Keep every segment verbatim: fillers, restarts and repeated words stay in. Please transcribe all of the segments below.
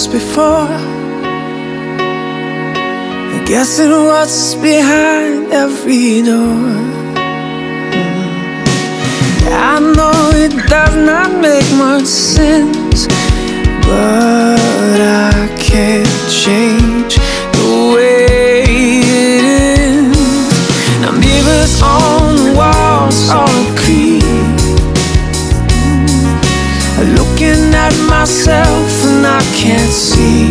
lost before, guessing what's behind every door. I know it does not make much sense, but I can't change the way it ends. Now mirrors on the walls all agree, looking at myself and I can't see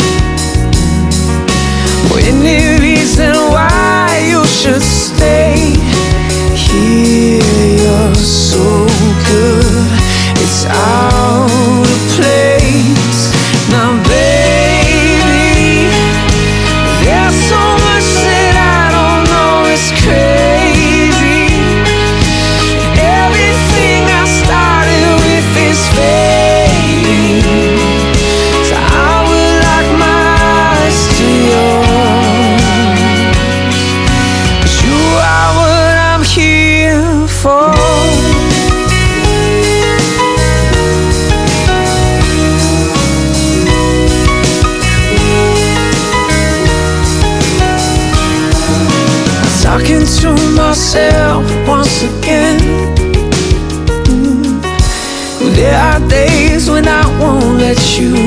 any reason why you should stay here. You're so good, it's out of place. Now baby, there's so much that I don't know, it's crazy. Everything I started with is fading, so I would like my eyes to yours, 'cause you are what I'm here for. Talking to myself once again. mm. There are days when I won't let you